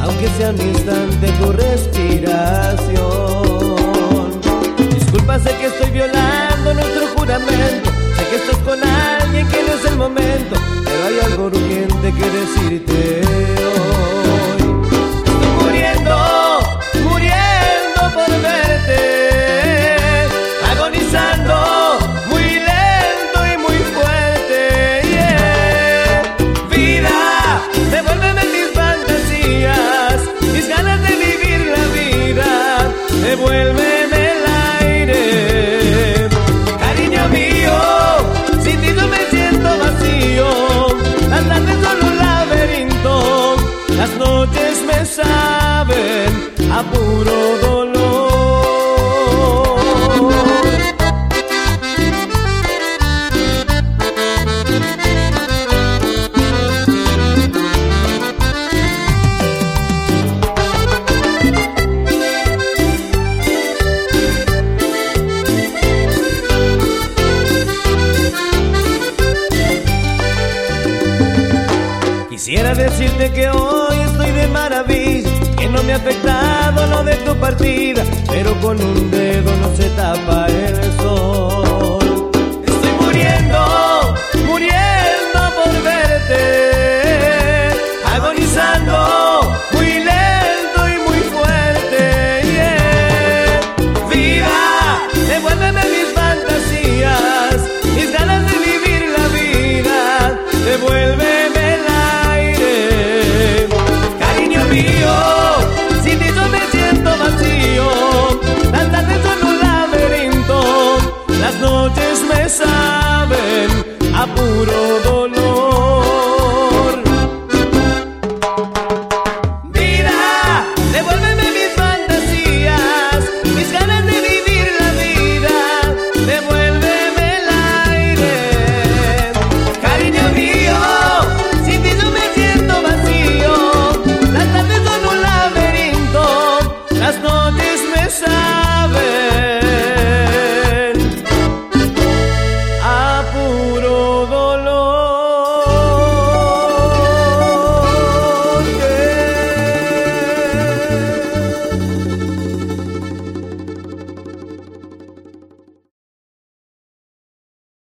aunque sea un instante tu respiración. Disculpa, sé que estoy violando nuestro juramento, sé que estás con alguien que no es el momento, pero hay algo urgente que decirte hoy. Estoy muriendo, muriendo por verte, agonizando, muy lento y muy fuerte, yeah. Vida, devuélveme mis fantasías, mis ganas de vivir la vida, devuélveme el aire. Cariño mío, sin ti no me siento vacío, las tardes son un laberinto, las noches me saben a puro dolor. Quisiera decirte que hoy estoy de maravilla, que no me ha afectado lo de tu partida, pero con un dedo no se tapa el sol.